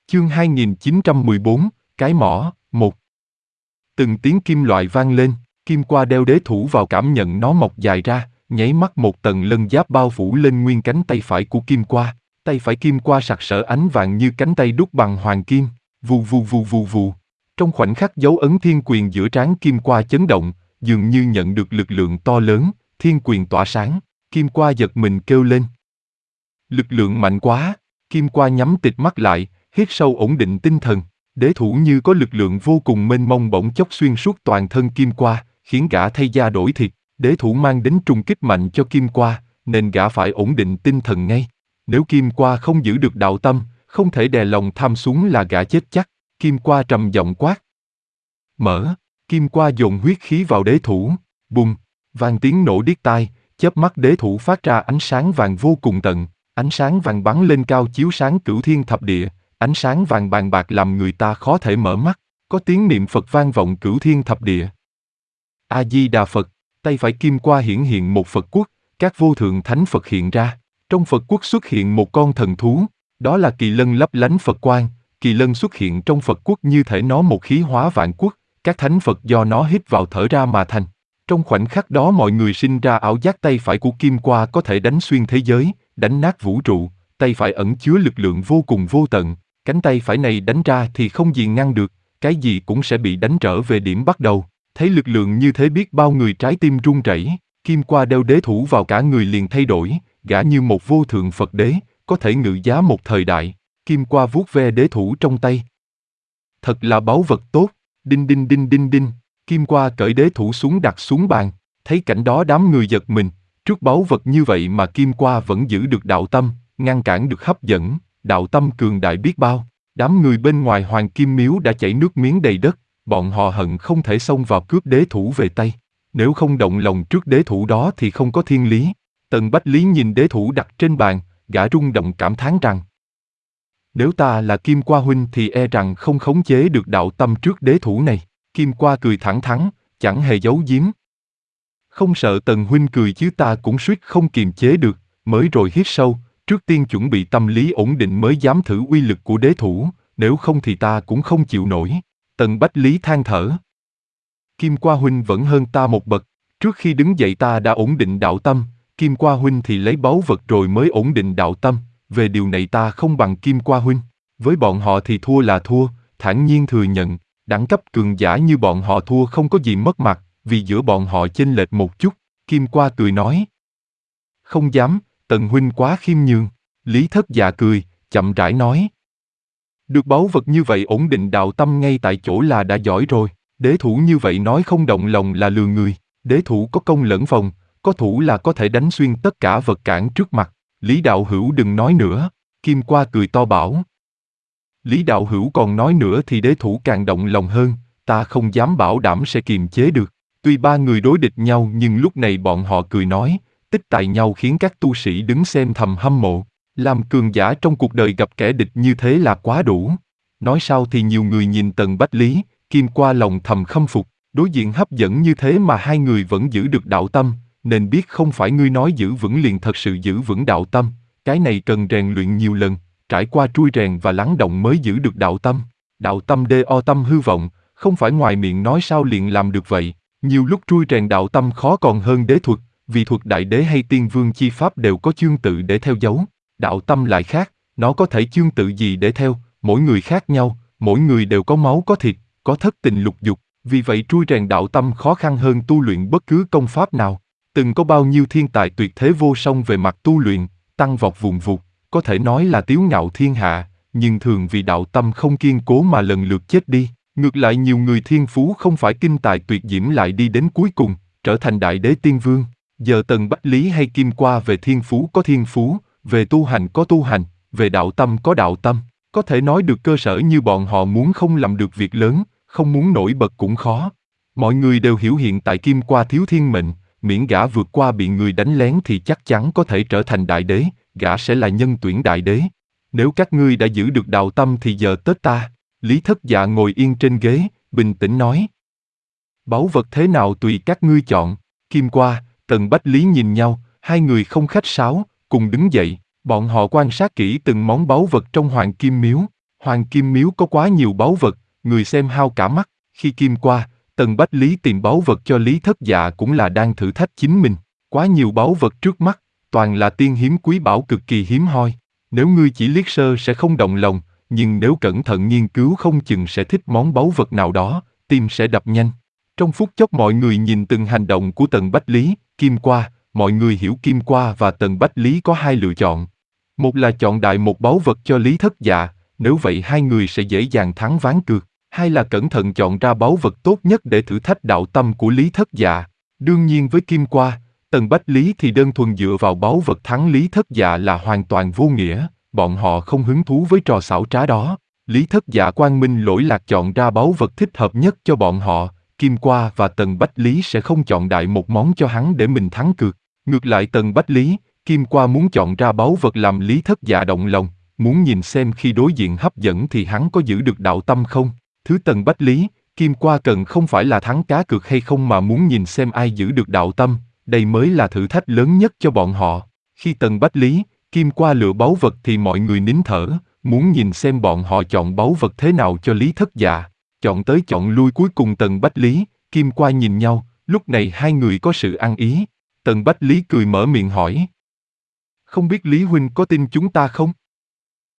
Chương 2914, cái mỏ, 1. Từng tiếng kim loại vang lên, kim qua đeo đế thủ vào cảm nhận nó mọc dài ra, nháy mắt một tầng lân giáp bao phủ lên nguyên cánh tay phải của kim qua. Tay phải kim qua sặc sỡ ánh vàng như cánh tay đúc bằng hoàng kim, vù vù vù vù vù. Trong khoảnh khắc dấu ấn thiên quyền giữa trán kim qua chấn động, dường như nhận được lực lượng to lớn, thiên quyền tỏa sáng, kim qua giật mình kêu lên. Lực lượng mạnh quá, kim qua nhắm tịt mắt lại, hít sâu ổn định tinh thần. Đế thủ như có lực lượng vô cùng mênh mông bỗng chốc xuyên suốt toàn thân kim qua, khiến gã thay da đổi thịt. Đế thủ mang đến trùng kích mạnh cho kim qua, nên gã phải ổn định tinh thần ngay. Nếu kim qua không giữ được đạo tâm, không thể đè lòng tham xuống là gã chết chắc. Kim qua trầm giọng quát. Mở, kim qua dồn huyết khí vào đế thủ, bùng, vang tiếng nổ điếc tai, chớp mắt đế thủ phát ra ánh sáng vàng vô cùng tận. Ánh sáng vàng bắn lên cao chiếu sáng cửu thiên thập địa, ánh sáng vàng bàn bạc làm người ta khó thể mở mắt, có tiếng niệm Phật vang vọng cửu thiên thập địa. A-di-đà Phật, tay phải kim qua hiển hiện một Phật quốc, các vô thượng thánh Phật hiện ra. Trong Phật quốc xuất hiện một con thần thú, đó là kỳ lân lấp lánh Phật quang. Kỳ lân xuất hiện trong Phật quốc như thể nó một khí hóa vạn quốc, các thánh Phật do nó hít vào thở ra mà thành. Trong khoảnh khắc đó mọi người sinh ra ảo giác tay phải của kim qua có thể đánh xuyên thế giới, đánh nát vũ trụ, tay phải ẩn chứa lực lượng vô cùng vô tận, cánh tay phải này đánh ra thì không gì ngăn được, cái gì cũng sẽ bị đánh trở về điểm bắt đầu. Thấy lực lượng như thế biết bao người trái tim run rẩy, kim qua đeo đế thủ vào cả người liền thay đổi, gã như một vô thượng Phật đế, có thể ngự giá một thời đại. Kim qua vuốt ve đế thủ trong tay. Thật là báu vật tốt, đinh đinh đinh đinh đinh, kim qua cởi đế thủ xuống đặt xuống bàn, thấy cảnh đó đám người giật mình, trước báu vật như vậy mà kim qua vẫn giữ được đạo tâm, ngăn cản được hấp dẫn, đạo tâm cường đại biết bao. Đám người bên ngoài Hoàng Kim Miếu đã chảy nước miếng đầy đất, bọn họ hận không thể xông vào cướp đế thủ về tay. Nếu không động lòng trước đế thủ đó thì không có thiên lý. Tần Bách Lý nhìn đế thủ đặt trên bàn, gã rung động cảm thán rằng: nếu ta là Kim Qua huynh thì e rằng không khống chế được đạo tâm trước đế thủ này. Kim Qua cười thẳng thắn, chẳng hề giấu giếm. Không sợ Tần huynh cười chứ ta cũng suýt không kiềm chế được, mới rồi hít sâu, trước tiên chuẩn bị tâm lý ổn định mới dám thử uy lực của đế thủ, nếu không thì ta cũng không chịu nổi. Tần Bách Lý than thở. Kim Qua huynh vẫn hơn ta một bậc, trước khi đứng dậy ta đã ổn định đạo tâm, Kim Qua huynh thì lấy báu vật rồi mới ổn định đạo tâm. Về điều này ta không bằng Kim Qua huynh. Với bọn họ thì thua là thua, thản nhiên thừa nhận, đẳng cấp cường giả như bọn họ thua không có gì mất mặt, vì giữa bọn họ chênh lệch một chút. Kim Qua cười nói. Không dám, Tần huynh quá khiêm nhường. Lý Thất Dạ cười, chậm rãi nói. Được báu vật như vậy ổn định đạo tâm ngay tại chỗ là đã giỏi rồi. Đế thủ như vậy nói không động lòng là lừa người. Đế thủ có công lẫn phòng, có thủ là có thể đánh xuyên tất cả vật cản trước mặt. Lý đạo hữu đừng nói nữa. Kim Qua cười to bảo. Lý đạo hữu còn nói nữa thì đế thủ càng động lòng hơn, ta không dám bảo đảm sẽ kiềm chế được. Tuy ba người đối địch nhau nhưng lúc này bọn họ cười nói, tích tài nhau khiến các tu sĩ đứng xem thầm hâm mộ. Làm cường giả trong cuộc đời gặp kẻ địch như thế là quá đủ. Nói sao thì nhiều người nhìn Tần Bách Lý, Kim Qua lòng thầm khâm phục, đối diện hấp dẫn như thế mà hai người vẫn giữ được đạo tâm, nên biết không phải ngươi nói giữ vững liền thật sự giữ vững đạo tâm, cái này cần rèn luyện nhiều lần, trải qua trui rèn và lắng động mới giữ được đạo tâm. Đạo tâm đo tâm hư vọng, không phải ngoài miệng nói sao liền làm được vậy. Nhiều lúc trui rèn đạo tâm khó còn hơn đế thuật, vì thuật đại đế hay tiên vương chi pháp đều có chương tự để theo dấu. Đạo tâm lại khác, nó có thể chương tự gì để theo, mỗi người khác nhau, mỗi người đều có máu có thịt, có thất tình lục dục, vì vậy trui rèn đạo tâm khó khăn hơn tu luyện bất cứ công pháp nào. Từng có bao nhiêu thiên tài tuyệt thế vô song về mặt tu luyện, tăng vọt vùng vụt, có thể nói là tiếu ngạo thiên hạ, nhưng thường vì đạo tâm không kiên cố mà lần lượt chết đi. Ngược lại nhiều người thiên phú không phải kinh tài tuyệt diễm lại đi đến cuối cùng, trở thành đại đế tiên vương. Giờ Tần Bách Lý hay Kim Qua về thiên phú có thiên phú, về tu hành có tu hành, về đạo tâm có đạo tâm. Có thể nói được cơ sở như bọn họ muốn không làm được việc lớn, không muốn nổi bật cũng khó. Mọi người đều hiểu hiện tại Kim Qua thiếu thiên mệnh, miễn gã vượt qua bị người đánh lén thì chắc chắn có thể trở thành đại đế, gã sẽ là nhân tuyển đại đế. Nếu các ngươi đã giữ được đạo tâm thì giờ tết ta. Lý Thất Dạ ngồi yên trên ghế, bình tĩnh nói. Báu vật thế nào tùy các ngươi chọn. Kim Qua, Tần Bách Lý nhìn nhau, hai người không khách sáo, cùng đứng dậy. Bọn họ quan sát kỹ từng món báu vật trong Hoàng Kim Miếu. Hoàng Kim Miếu có quá nhiều báu vật, người xem hao cả mắt. Khi Kim qua, Tần Bách Lý tìm báu vật cho Lý Thất Dạ cũng là đang thử thách chính mình. Quá nhiều báu vật trước mắt, toàn là tiên hiếm quý bảo cực kỳ hiếm hoi. Nếu ngươi chỉ liếc sơ sẽ không động lòng, nhưng nếu cẩn thận nghiên cứu không chừng sẽ thích món báu vật nào đó, tim sẽ đập nhanh. Trong phút chốc mọi người nhìn từng hành động của Tần Bách Lý, Kim qua, mọi người hiểu Kim qua và Tần Bách Lý có hai lựa chọn. Một là chọn đại một báu vật cho Lý Thất Dạ, nếu vậy hai người sẽ dễ dàng thắng ván cược. Hai là cẩn thận chọn ra báu vật tốt nhất để thử thách đạo tâm của Lý Thất Dạ. Đương nhiên với Kim qua, Tần Bách Lý thì đơn thuần dựa vào báu vật thắng Lý Thất Dạ là hoàn toàn vô nghĩa, bọn họ không hứng thú với trò xảo trá đó. Lý Thất Dạ quang minh lỗi lạc chọn ra báu vật thích hợp nhất cho bọn họ, Kim qua và Tần Bách Lý sẽ không chọn đại một món cho hắn để mình thắng cược. Ngược lại Tần Bách Lý, Kim qua muốn chọn ra báu vật làm Lý Thất Dạ động lòng, muốn nhìn xem khi đối diện hấp dẫn thì hắn có giữ được đạo tâm không. Thứ Tần Bách Lý, Kim qua cần không phải là thắng cá cược hay không mà muốn nhìn xem ai giữ được đạo tâm, đây mới là thử thách lớn nhất cho bọn họ. Khi Tần Bách Lý, Kim qua lựa báu vật thì mọi người nín thở, muốn nhìn xem bọn họ chọn báu vật thế nào cho Lý Thất Dạ. Chọn tới chọn lui cuối cùng Tần Bách Lý, Kim qua nhìn nhau, lúc này hai người có sự ăn ý. Tần Bách Lý cười mở miệng hỏi. Không biết Lý huynh có tin chúng ta không?